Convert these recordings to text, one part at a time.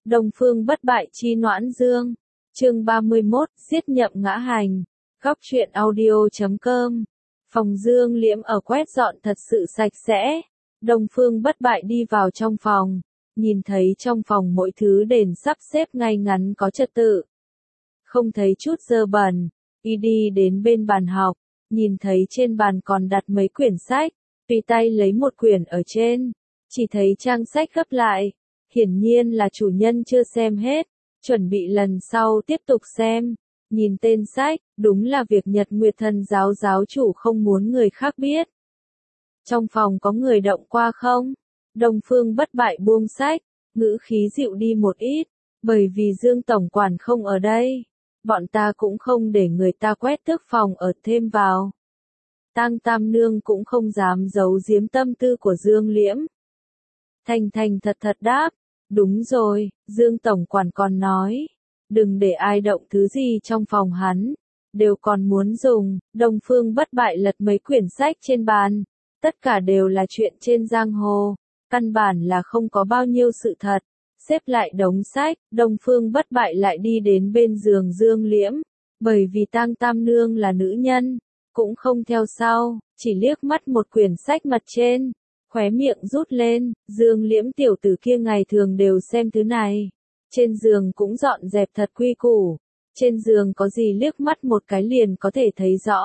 Đông Phương bất bại chi Noãn Dương. Chương 31, giết Nhậm Ngã Hành. Góc truyện audio.com. Phòng Dương Liễm ở quét dọn thật sự sạch sẽ. Đông Phương bất bại đi vào trong phòng, nhìn thấy trong phòng mỗi thứ đền sắp xếp ngay ngắn có trật tự, không thấy chút dơ bẩn. Y đi đến bên bàn học, nhìn thấy trên bàn còn đặt mấy quyển sách, tùy tay lấy một quyển ở trên, chỉ thấy trang sách gấp lại, hiển nhiên là chủ nhân chưa xem hết, chuẩn bị lần sau tiếp tục xem. Nhìn tên sách, đúng là việc Nhật Nguyệt Thần giáo giáo chủ không muốn người khác biết. Trong phòng có người động qua không? Đông Phương bất bại buông sách, ngữ khí dịu đi một ít, bởi vì Dương tổng quản không ở đây, bọn ta cũng không để người ta quét tước phòng ở thêm vào. Tang Tam Nương cũng không dám giấu giếm tâm tư của Dương Liễm. Thành thành thật thật đáp, đúng rồi, Dương tổng quản còn nói, đừng để ai động thứ gì trong phòng hắn, đều còn muốn dùng. Đông Phương bất bại lật mấy quyển sách trên bàn, tất cả đều là chuyện trên giang hồ, căn bản là không có bao nhiêu sự thật. Xếp lại đống sách, Đông Phương bất bại lại đi đến bên giường Dương Liễm, bởi vì Tang Tam Nương là nữ nhân, cũng không theo sau, chỉ liếc mắt một quyển sách mặt trên, khóe miệng rút lên. Dương Liễm tiểu tử kia ngày thường đều xem thứ này, trên giường cũng dọn dẹp thật quy củ, trên giường có gì liếc mắt một cái liền có thể thấy rõ.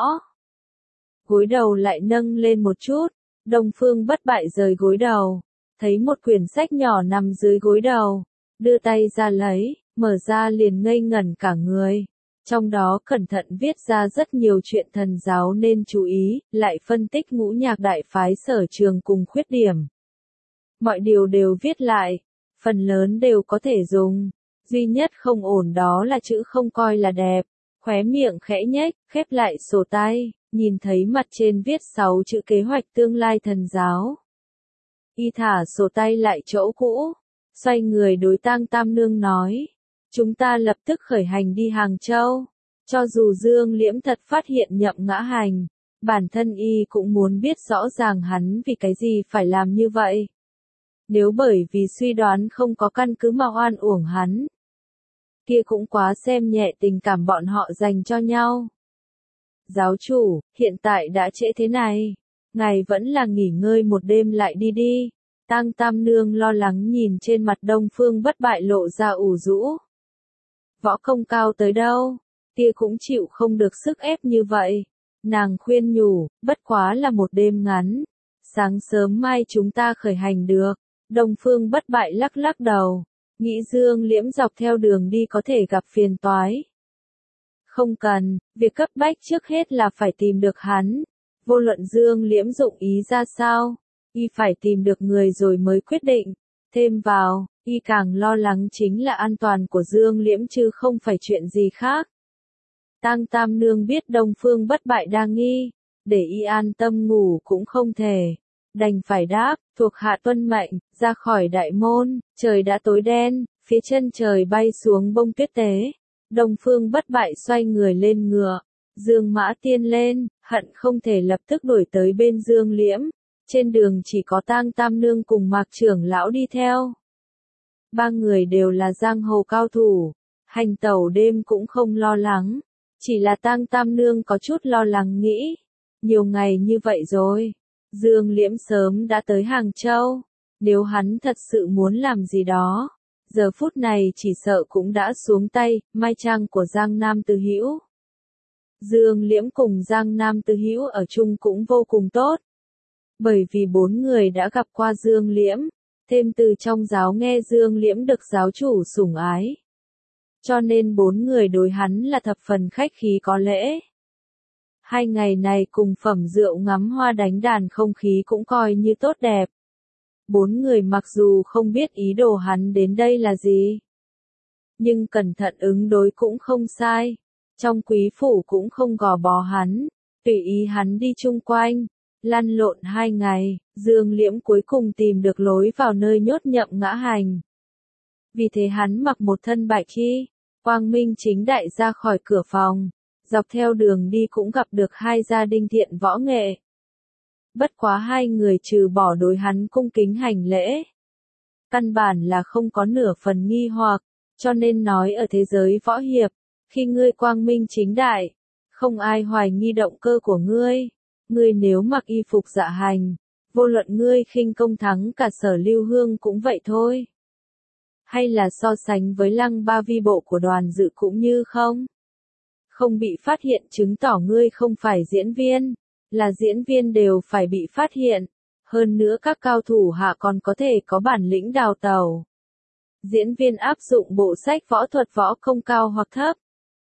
Gối đầu lại nâng lên một chút, Đông Phương bất bại rời gối đầu, thấy một quyển sách nhỏ nằm dưới gối đầu, đưa tay ra lấy, mở ra liền ngây ngẩn cả người. Trong đó cẩn thận viết ra rất nhiều chuyện thần giáo nên chú ý, lại phân tích ngũ nhạc đại phái sở trường cùng khuyết điểm. Mọi điều đều viết lại, phần lớn đều có thể dùng, duy nhất không ổn đó là chữ không coi là đẹp. Khóe miệng khẽ nhếch, khép lại sổ tay, nhìn thấy mặt trên viết 6 chữ kế hoạch tương lai thần giáo. Y thả sổ tay lại chỗ cũ, xoay người đối Tang Tam Nương nói, chúng ta lập tức khởi hành đi Hàng Châu. Cho dù Dương Liễm thật phát hiện Nhậm Ngã Hành, bản thân y cũng muốn biết rõ ràng hắn vì cái gì phải làm như vậy. Nếu bởi vì suy đoán không có căn cứ mà oan uổng hắn, kia cũng quá xem nhẹ tình cảm bọn họ dành cho nhau. Giáo chủ, hiện tại đã trễ thế này, ngài vẫn là nghỉ ngơi một đêm lại đi đi. Tang Tam Nương lo lắng nhìn trên mặt Đông Phương bất bại lộ ra ủ rũ. Võ công cao tới đâu, tia cũng chịu không được sức ép như vậy. Nàng khuyên nhủ, bất quá là một đêm ngắn, sáng sớm mai chúng ta khởi hành được. Đông Phương bất bại lắc lắc đầu, nghĩ Dương Liễm dọc theo đường đi có thể gặp phiền toái. Không cần, việc cấp bách trước hết là phải tìm được hắn. Vô luận Dương Liễm dụng ý ra sao, y phải tìm được người rồi mới quyết định. Thêm vào, y càng lo lắng chính là an toàn của Dương Liễm chứ không phải chuyện gì khác. Tang Tam Nương biết Đông Phương bất bại đang nghi, để y an tâm ngủ cũng không thể, đành phải đáp, thuộc hạ tuân mệnh, ra khỏi đại môn. Trời đã tối đen, phía chân trời bay xuống bông tuyết tế. Đông Phương bất bại xoay người lên ngựa, Dương mã tiên lên, hận không thể lập tức đuổi tới bên Dương Liễm. Trên đường chỉ có Tang Tam Nương cùng Mạc trưởng lão đi theo. Ba người đều là giang hồ cao thủ, hành tẩu đêm cũng không lo lắng, chỉ là Tang Tam Nương có chút lo lắng nghĩ, nhiều ngày như vậy rồi, Dương Liễm sớm đã tới Hàng Châu, nếu hắn thật sự muốn làm gì đó, giờ phút này chỉ sợ cũng đã xuống tay. Mai trang của Giang Nam Từ Hữu. Dương Liễm cùng Giang Nam Từ Hữu ở chung cũng vô cùng tốt. Bởi vì 4 người đã gặp qua Dương Liễm, thêm từ trong giáo nghe Dương Liễm được giáo chủ sủng ái. Cho nên 4 người đối hắn là thập phần khách khí có lễ. 2 ngày này cùng phẩm rượu ngắm hoa đánh đàn không khí cũng coi như tốt đẹp. 4 người mặc dù không biết ý đồ hắn đến đây là gì, nhưng cẩn thận ứng đối cũng không sai. Trong quý phủ cũng không gò bó hắn, tùy ý hắn đi chung quanh. Lăn lộn 2 ngày, Dương Liễm cuối cùng tìm được lối vào nơi nhốt Nhậm Ngã Hành. Vì thế hắn mặc một thân bạch y, quang minh chính đại ra khỏi cửa phòng, dọc theo đường đi cũng gặp được 2 gia đình thiện võ nghệ. Bất quá 2 người trừ bỏ đối hắn cung kính hành lễ, căn bản là không có nửa phần nghi hoặc, cho nên nói ở thế giới võ hiệp, khi ngươi quang minh chính đại, không ai hoài nghi động cơ của ngươi. Ngươi nếu mặc y phục dạ hành, vô luận ngươi khinh công thắng cả Sở Lưu Hương cũng vậy thôi. Hay là so sánh với lăng ba vi bộ của Đoàn Dự cũng như không? Không bị phát hiện chứng tỏ ngươi không phải diễn viên, là diễn viên đều phải bị phát hiện. Hơn nữa các cao thủ hạ còn có thể có bản lĩnh đào tẩu. Diễn viên áp dụng bộ sách võ thuật võ công cao hoặc thấp.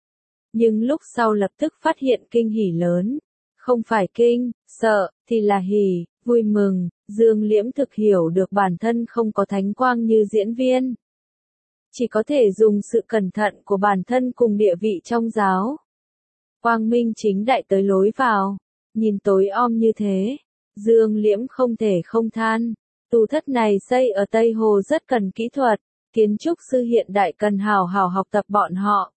Nhưng lúc sau lập tức phát hiện kinh hỉ lớn. Không phải kinh, sợ, thì là hỉ, vui mừng. Dương Liễm thực hiểu được bản thân không có thánh quang như diễn viên. Chỉ có thể dùng sự cẩn thận của bản thân cùng địa vị trong giáo. Quang minh chính đại tới lối vào. Nhìn tối om như thế. Dương Liễm không thể không than. Tù thất này xây ở Tây Hồ rất cần kỹ thuật. Kiến trúc sư hiện đại cần hào hào học tập bọn họ.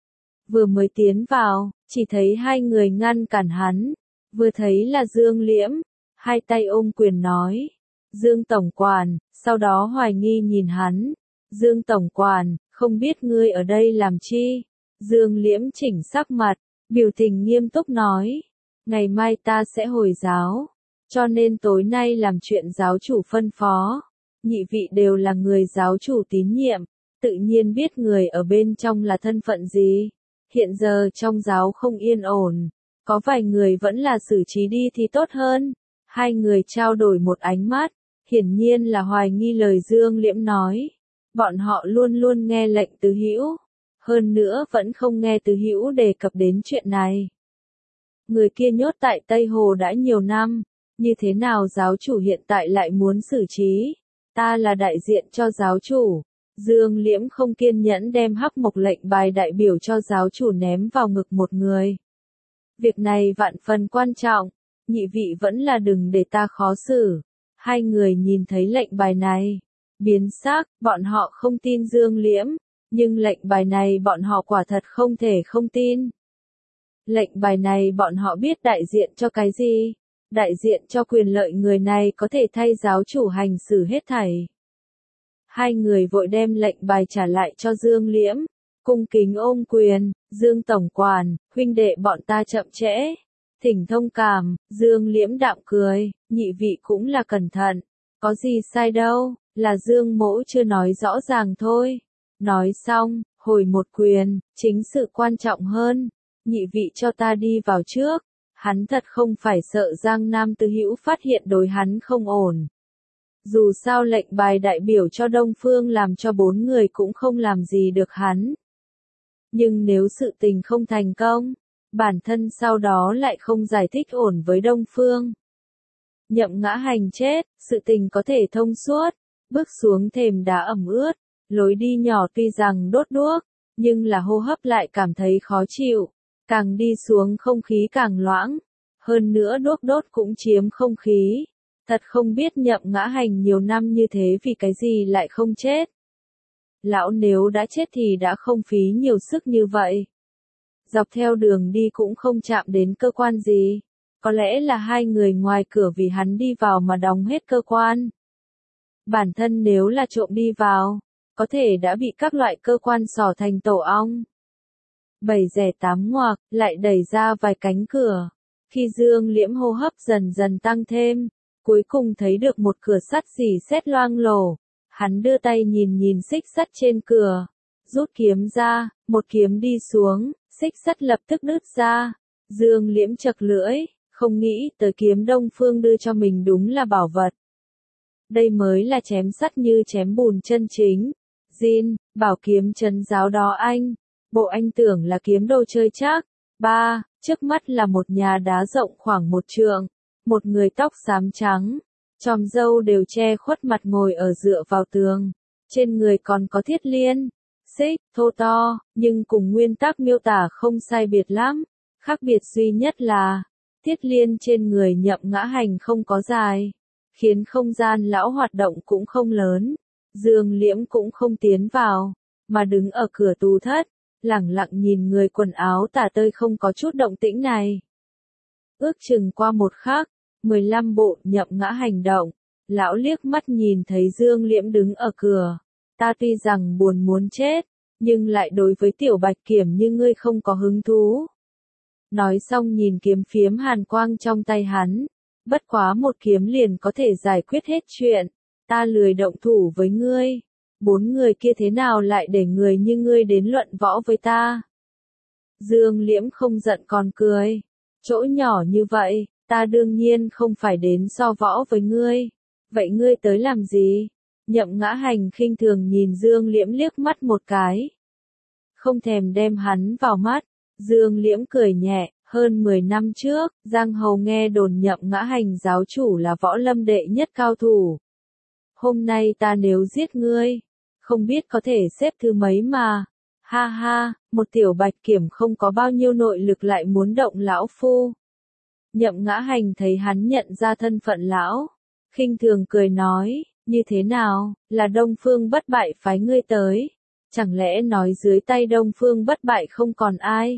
Vừa mới tiến vào, chỉ thấy hai người ngăn cản hắn. Vừa thấy là Dương Liễm, hai tay ôm quyền nói. Dương Tổng Quản, sau đó hoài nghi nhìn hắn. Dương Tổng Quản, không biết ngươi ở đây làm chi? Dương Liễm chỉnh sắc mặt, biểu tình nghiêm túc nói. Ngày mai ta sẽ hồi giáo, cho nên tối nay làm chuyện giáo chủ phân phó. Nhị vị đều là người giáo chủ tín nhiệm, tự nhiên biết người ở bên trong là thân phận gì. Hiện giờ trong giáo không yên ổn, có vài người vẫn là xử trí đi thì tốt hơn. Hai người trao đổi một ánh mắt, hiển nhiên là hoài nghi lời Dương Liễm nói. Bọn họ luôn luôn nghe lệnh Từ Hữu, hơn nữa vẫn không nghe Từ Hữu đề cập đến chuyện này. Người kia nhốt tại Tây Hồ đã nhiều năm, như thế nào giáo chủ hiện tại lại muốn xử trí? Ta là đại diện cho giáo chủ. Dương Liễm không kiên nhẫn đem hắc mộc lệnh bài đại biểu cho giáo chủ ném vào ngực một người. Việc này vạn phần quan trọng, nhị vị vẫn là đừng để ta khó xử. Hai người nhìn thấy lệnh bài này, biến sắc, bọn họ không tin Dương Liễm, nhưng lệnh bài này bọn họ quả thật không thể không tin. Lệnh bài này bọn họ biết đại diện cho cái gì? Đại diện cho quyền lợi người này có thể thay giáo chủ hành xử hết thảy. Hai người vội đem lệnh bài trả lại cho Dương Liễm, cung kính ôm quyền. Dương Tổng Quản, huynh đệ bọn ta chậm trễ, thỉnh thông cảm. Dương Liễm đạm cười, nhị vị cũng là cẩn thận, có gì sai đâu, là Dương mỗ chưa nói rõ ràng thôi. Nói xong, hồi một quyền, chính sự quan trọng hơn, nhị vị cho ta đi vào trước. Hắn thật không phải sợ Giang Nam Từ Hữu phát hiện đối hắn không ổn. Dù sao lệnh bài đại biểu cho Đông Phương làm cho bốn người cũng không làm gì được hắn. Nhưng nếu sự tình không thành công, bản thân sau đó lại không giải thích ổn với Đông Phương. Nhậm Ngã Hành chết, sự tình có thể thông suốt, bước xuống thềm đá ẩm ướt, lối đi nhỏ tuy rằng đốt đuốc, nhưng là hô hấp lại cảm thấy khó chịu. Càng đi xuống không khí càng loãng, hơn nữa đuốc đốt cũng chiếm không khí. Thật không biết Nhậm Ngã Hành nhiều năm như thế vì cái gì lại không chết. Lão nếu đã chết thì đã không phí nhiều sức như vậy. Dọc theo đường đi cũng không chạm đến cơ quan gì. Có lẽ là hai người ngoài cửa vì hắn đi vào mà đóng hết cơ quan. Bản thân nếu là trộm đi vào, có thể đã bị các loại cơ quan xỏ thành tổ ong. Bảy rẻ tám ngoạc, lại đẩy ra vài cánh cửa. Khi Dương Liễm hô hấp dần dần tăng thêm, cuối cùng thấy được một cửa sắt rỉ sét loang lổ. Hắn đưa tay nhìn nhìn xích sắt trên cửa, rút kiếm ra, một kiếm đi xuống, xích sắt lập tức đứt ra. Dương Liễm chật lưỡi, không nghĩ tới kiếm Đông Phương đưa cho mình đúng là bảo vật. Đây mới là chém sắt như chém bùn chân chính. Jin, bảo kiếm trấn giáo đó anh. Bộ anh tưởng là kiếm đồ chơi chắc. Ba, trước mắt là một nhà đá rộng khoảng 1 trượng. Một người tóc xám trắng, chòm râu đều che khuất mặt ngồi ở dựa vào tường. Trên người còn có thiết liên, xích, thô to, nhưng cùng nguyên tắc miêu tả không sai biệt lắm. Khác biệt duy nhất là, thiết liên trên người Nhậm Ngã Hành không có dài, khiến không gian lão hoạt động cũng không lớn. Dương Liễm cũng không tiến vào, mà đứng ở cửa tù thất, lẳng lặng nhìn người quần áo tả tơi không có chút động tĩnh này. Ước chừng qua một khắc, 15 bộ Nhậm Ngã Hành động, Lão liếc mắt nhìn thấy Dương Liễm đứng ở cửa. Ta tuy rằng buồn muốn chết, nhưng lại đối với tiểu bạch kiểm như ngươi không có hứng thú. Nói xong nhìn kiếm phiếm hàn quang trong tay hắn. Bất quá một kiếm liền có thể giải quyết hết chuyện. Ta lười động thủ với ngươi. 4 người kia thế nào lại để người như ngươi đến luận võ với ta? Dương Liễm không giận còn cười. Chỗ nhỏ như vậy, ta đương nhiên không phải đến so võ với ngươi. Vậy ngươi tới làm gì? Nhậm Ngã Hành khinh thường nhìn Dương Liễm liếc mắt một cái. Không thèm đem hắn vào mắt. Dương Liễm cười nhẹ, hơn 10 năm trước, Giang Hầu nghe đồn Nhậm Ngã Hành giáo chủ là võ lâm đệ nhất cao thủ. Hôm nay ta nếu giết ngươi, không biết có thể xếp thứ mấy mà. Ha ha, một tiểu bạch kiểm không có bao nhiêu nội lực lại muốn động lão phu. Nhậm Ngã Hành thấy hắn nhận ra thân phận lão, khinh thường cười nói, như thế nào, là Đông Phương Bất Bại phái ngươi tới, chẳng lẽ nói dưới tay Đông Phương Bất Bại không còn ai?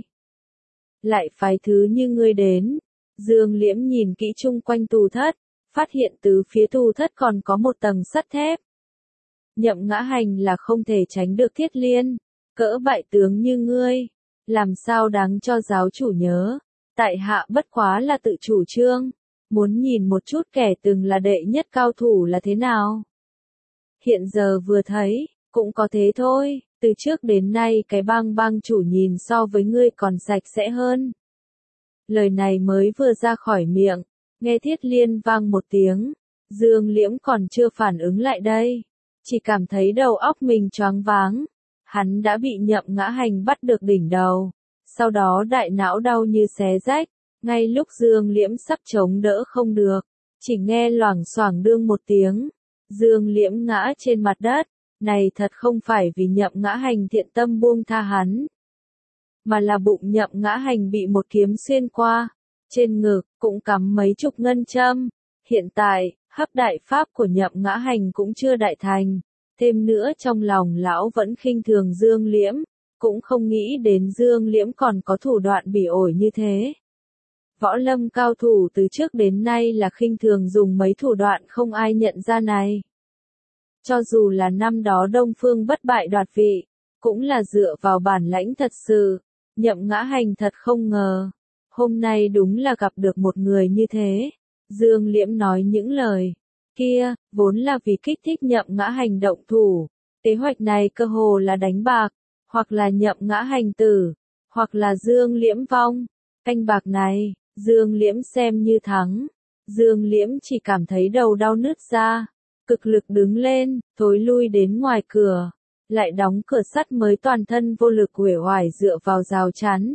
Lại phái thứ như ngươi đến. Dương Liễm nhìn kỹ chung quanh tù thất, phát hiện từ phía tù thất còn có một tầng sắt thép. Nhậm Ngã Hành là không thể tránh được Thiết Liên, cỡ bại tướng như ngươi, làm sao đáng cho giáo chủ nhớ, tại hạ bất quá là tự chủ trương, muốn nhìn một chút kẻ từng là đệ nhất cao thủ là thế nào. Hiện giờ vừa thấy, cũng có thế thôi, từ trước đến nay cái bang chủ nhìn so với ngươi còn sạch sẽ hơn. Lời này mới vừa ra khỏi miệng, nghe Thiết Liên vang một tiếng, Dương Liễm còn chưa phản ứng lại đây, chỉ cảm thấy đầu óc mình choáng váng. Hắn đã bị Nhậm Ngã Hành bắt được đỉnh đầu, sau đó đại não đau như xé rách, ngay lúc Dương Liễm sắp chống đỡ không được, chỉ nghe loảng xoảng đương một tiếng, Dương Liễm ngã trên mặt đất, này thật không phải vì Nhậm Ngã Hành thiện tâm buông tha hắn, mà là bụng Nhậm Ngã Hành bị một kiếm xuyên qua, trên ngực cũng cắm mấy chục ngân châm, hiện tại, hấp đại pháp của Nhậm Ngã Hành cũng chưa đại thành. Thêm nữa trong lòng lão vẫn khinh thường Dương Liễm, cũng không nghĩ đến Dương Liễm còn có thủ đoạn bỉ ổi như thế. Võ lâm cao thủ từ trước đến nay là khinh thường dùng mấy thủ đoạn không ai nhận ra này. Cho dù là năm đó Đông Phương Bất Bại đoạt vị, cũng là dựa vào bản lãnh thật sự, Nhậm Ngã Hành thật không ngờ. Hôm nay đúng là gặp được một người như thế. Dương Liễm nói những lời kia, vốn là vì kích thích Nhậm Ngã Hành động thủ. Kế hoạch này cơ hồ là đánh bạc, hoặc là Nhậm Ngã Hành tử, hoặc là Dương Liễm vong. Canh bạc này, Dương Liễm xem như thắng. Dương Liễm chỉ cảm thấy đầu đau nứt ra, cực lực đứng lên, thối lui đến ngoài cửa, lại đóng cửa sắt mới toàn thân vô lực uể oải dựa vào rào chắn.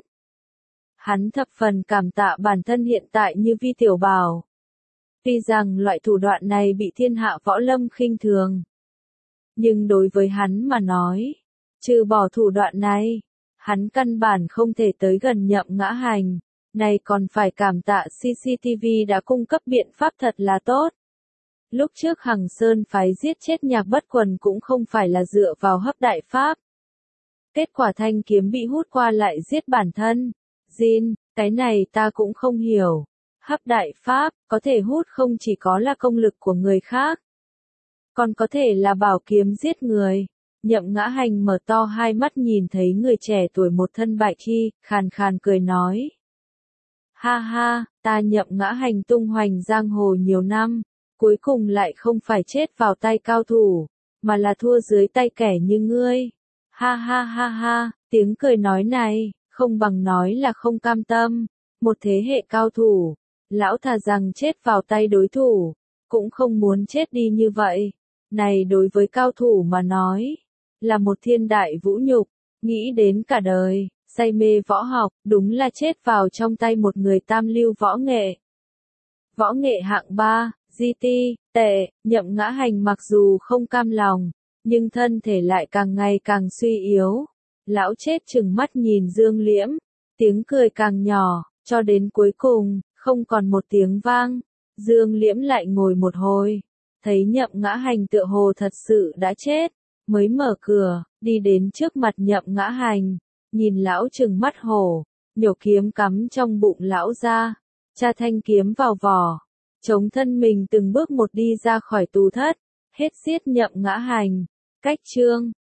Hắn thập phần cảm tạ bản thân hiện tại như Vi Tiểu Bảo. Tuy rằng loại thủ đoạn này bị thiên hạ võ lâm khinh thường, nhưng đối với hắn mà nói, trừ bỏ thủ đoạn này, hắn căn bản không thể tới gần Nhậm Ngã Hành, này còn phải cảm tạ CCTV đã cung cấp biện pháp thật là tốt. Lúc trước Hằng Sơn phái giết chết Nhạc Bất Quần cũng không phải là dựa vào hấp đại pháp. Kết quả thanh kiếm bị hút qua lại giết bản thân. Jin, cái này ta cũng không hiểu. Hấp đại pháp, có thể hút không chỉ có là công lực của người khác, còn có thể là bảo kiếm giết người. Nhậm Ngã Hành mở to hai mắt nhìn thấy người trẻ tuổi một thân bại chi, khàn khàn cười nói. Ha ha, ta Nhậm Ngã Hành tung hoành giang hồ nhiều năm, cuối cùng lại không phải chết vào tay cao thủ, mà là thua dưới tay kẻ như ngươi. Ha ha ha ha, tiếng cười nói này, không bằng nói là không cam tâm. Một thế hệ cao thủ, lão thà rằng chết vào tay đối thủ, cũng không muốn chết đi như vậy. Này đối với cao thủ mà nói, là một thiên đại vũ nhục, nghĩ đến cả đời, say mê võ học, đúng là chết vào trong tay một người tam lưu võ nghệ. Võ nghệ hạng 3, GT, tệ, Nhậm Ngã Hành mặc dù không cam lòng, nhưng thân thể lại càng ngày càng suy yếu. Lão chết chừng mắt nhìn Dương Liễm, tiếng cười càng nhỏ, cho đến cuối cùng, không còn một tiếng vang. Dương Liễm lại ngồi một hồi, thấy Nhậm Ngã Hành tựa hồ thật sự đã chết, mới mở cửa, đi đến trước mặt Nhậm Ngã Hành, nhìn lão chừng mắt hổ, nhổ kiếm cắm trong bụng lão ra, tra thanh kiếm vào vỏ, chống thân mình từng bước một đi ra khỏi tù thất, hết giết nhậm ngã hành. Cách chương